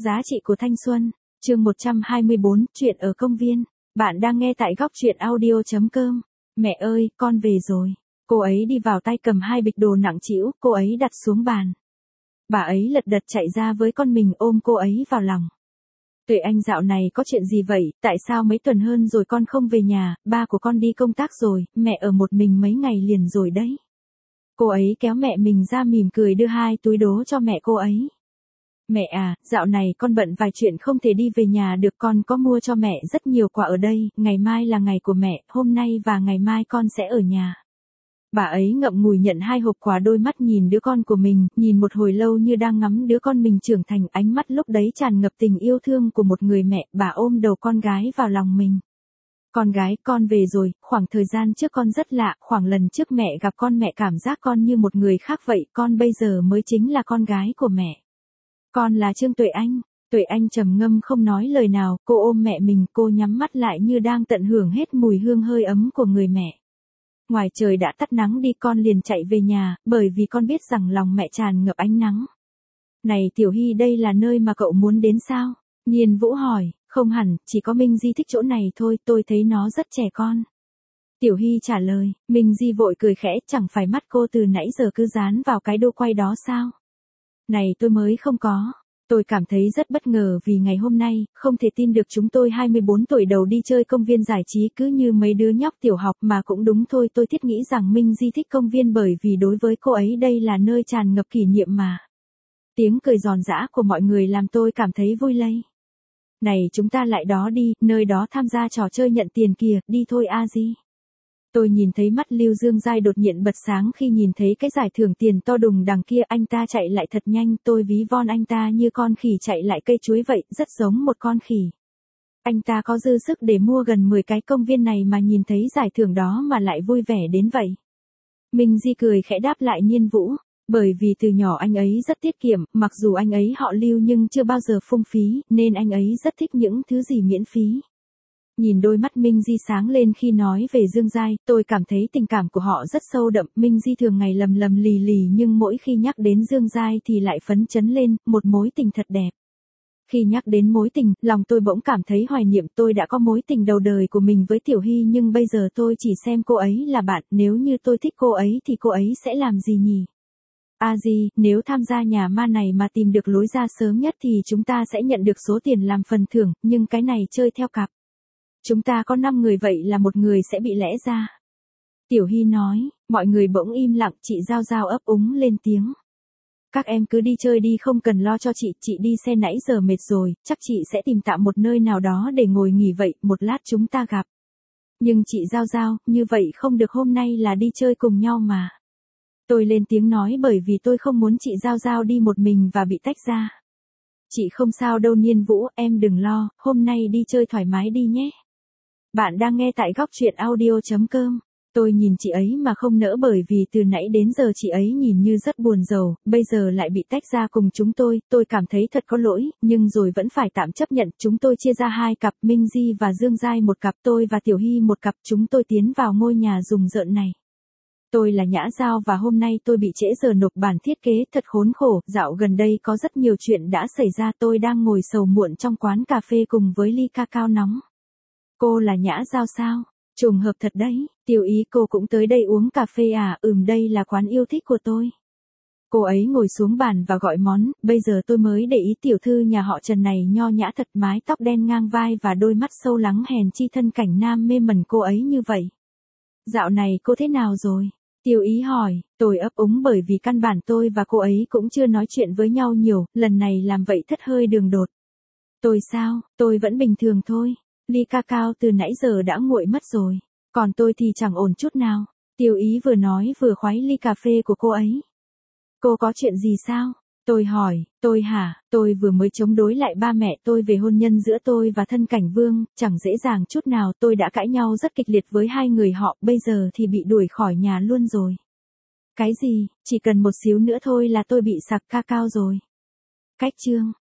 Giá trị của thanh xuân, chương 124, chuyện ở công viên. Bạn đang nghe tại góc truyện audio.com. Mẹ ơi, con về rồi. Cô ấy đi vào tay cầm 2 bịch đồ nặng trĩu, cô ấy đặt xuống bàn. Bà ấy lật đật chạy ra với con mình ôm cô ấy vào lòng. Tuệ Anh dạo này có chuyện gì vậy, tại sao mấy tuần hơn rồi con không về nhà, ba của con đi công tác rồi, mẹ ở một mình mấy ngày liền rồi đấy. Cô ấy kéo mẹ mình ra mỉm cười đưa 2 túi đố cho mẹ cô ấy. Mẹ à, dạo này con bận vài chuyện không thể đi về nhà được, con có mua cho mẹ rất nhiều quà ở đây, ngày mai là ngày của mẹ, hôm nay và ngày mai con sẽ ở nhà. Bà ấy ngậm ngùi nhận 2 hộp quà, đôi mắt nhìn đứa con của mình, nhìn một hồi lâu như đang ngắm đứa con mình trưởng thành, ánh mắt lúc đấy tràn ngập tình yêu thương của một người mẹ. Bà ôm đầu con gái vào lòng mình. Con gái, con về rồi, khoảng thời gian trước con rất lạ, khoảng lần trước mẹ gặp con mẹ cảm giác con như một người khác vậy, con bây giờ mới chính là con gái của mẹ. Con là Trương Tuệ Anh. Tuệ Anh trầm ngâm không nói lời nào, cô ôm mẹ mình, cô nhắm mắt lại như đang tận hưởng hết mùi hương hơi ấm của người mẹ. Ngoài trời đã tắt nắng đi, con liền chạy về nhà, bởi vì con biết rằng lòng mẹ tràn ngập ánh nắng. Này Tiểu Hy, đây là nơi mà cậu muốn đến sao? Nhiên Vũ hỏi. Không hẳn, chỉ có Minh Di thích chỗ này thôi, tôi thấy nó rất trẻ con. Tiểu Hy trả lời. Minh Di vội cười khẽ, chẳng phải mắt cô từ nãy giờ cứ dán vào cái đô quay đó sao? Này tôi mới không có. Tôi cảm thấy rất bất ngờ vì ngày hôm nay, không thể tin được chúng tôi 24 tuổi đầu đi chơi công viên giải trí cứ như mấy đứa nhóc tiểu học, mà cũng đúng thôi, tôi thiết nghĩ rằng Minh Di thích công viên bởi vì đối với cô ấy đây là nơi tràn ngập kỷ niệm mà. Tiếng cười giòn giã của mọi người làm tôi cảm thấy vui lây. Này chúng ta lại đó đi, nơi đó tham gia trò chơi nhận tiền kìa, đi thôi a Di. Tôi nhìn thấy mắt Lưu Dương Giai đột nhiên bật sáng khi nhìn thấy cái giải thưởng tiền to đùng đằng kia, anh ta chạy lại thật nhanh, tôi ví von anh ta như con khỉ chạy lại cây chuối vậy, rất giống một con khỉ. Anh ta có dư sức để mua gần 10 cái công viên này mà nhìn thấy giải thưởng đó mà lại vui vẻ đến vậy. Minh Di cười khẽ đáp lại Nhiên Vũ, bởi vì từ nhỏ anh ấy rất tiết kiệm, mặc dù anh ấy họ Lưu nhưng chưa bao giờ phung phí, nên anh ấy rất thích những thứ gì miễn phí. Nhìn đôi mắt Minh Di sáng lên khi nói về Dương Giai, tôi cảm thấy tình cảm của họ rất sâu đậm. Minh Di thường ngày lầm lầm lì lì nhưng mỗi khi nhắc đến Dương Giai thì lại phấn chấn lên, một mối tình thật đẹp. Khi nhắc đến mối tình, lòng tôi bỗng cảm thấy hoài niệm, tôi đã có mối tình đầu đời của mình với Tiểu Hy nhưng bây giờ tôi chỉ xem cô ấy là bạn, nếu như tôi thích cô ấy thì cô ấy sẽ làm gì nhỉ? A Di, nếu tham gia nhà ma này mà tìm được lối ra sớm nhất thì chúng ta sẽ nhận được số tiền làm phần thưởng, nhưng cái này chơi theo cặp. Chúng ta có 5 người vậy là một người sẽ bị lẽ ra. Tiểu Hy nói, mọi người bỗng im lặng, chị Giao Giao ấp úng lên tiếng. Các em cứ đi chơi đi, không cần lo cho chị đi xe nãy giờ mệt rồi, chắc chị sẽ tìm tạm một nơi nào đó để ngồi nghỉ vậy, một lát chúng ta gặp. Nhưng chị Giao Giao, như vậy không được, hôm nay là đi chơi cùng nhau mà. Tôi lên tiếng nói bởi vì tôi không muốn chị Giao Giao đi một mình và bị tách ra. Chị không sao đâu Nhiên Vũ, em đừng lo, hôm nay đi chơi thoải mái đi nhé. Bạn đang nghe tại góc truyện audio.com. Tôi nhìn chị ấy mà không nỡ bởi vì từ nãy đến giờ chị ấy nhìn như rất buồn rầu, bây giờ lại bị tách ra cùng chúng tôi cảm thấy thật có lỗi, nhưng rồi vẫn phải tạm chấp nhận. Chúng tôi chia ra 2 cặp, Minh Di và Dương Giai một cặp, tôi và Tiểu Hy một cặp, chúng tôi tiến vào ngôi nhà rùng rợn này. Tôi là Nhã Giao và hôm nay tôi bị trễ giờ nộp bản thiết kế, thật khốn khổ, dạo gần đây có rất nhiều chuyện đã xảy ra, tôi đang ngồi sầu muộn trong quán cà phê cùng với ly cacao nóng. Cô là Nhã Giao sao? Trùng hợp thật đấy, Tiểu Ý cô cũng tới đây uống cà phê à? Đây là quán yêu thích của tôi. Cô ấy ngồi xuống bàn và gọi món, bây giờ tôi mới để ý tiểu thư nhà họ Trần này nho nhã thật, mái tóc đen ngang vai và đôi mắt sâu lắng, hèn chi thân cảnh nam mê mẩn cô ấy như vậy. Dạo này cô thế nào rồi? Tiểu Ý hỏi, tôi ấp úng bởi vì căn bản tôi và cô ấy cũng chưa nói chuyện với nhau nhiều, lần này làm vậy thất hơi đường đột. Tôi sao, tôi vẫn bình thường thôi. Ly cacao từ nãy giờ đã nguội mất rồi. Còn tôi thì chẳng ổn chút nào. Tiểu Ý vừa nói vừa khoái ly cà phê của cô ấy. Cô có chuyện gì sao? Tôi hỏi, tôi hả? Tôi vừa mới chống đối lại ba mẹ tôi về hôn nhân giữa tôi và Thân Cảnh Vương, chẳng dễ dàng chút nào, tôi đã cãi nhau rất kịch liệt với 2 người họ, bây giờ thì bị đuổi khỏi nhà luôn rồi. Cái gì? Chỉ cần một xíu nữa thôi là tôi bị sặc cacao rồi. Cách chương.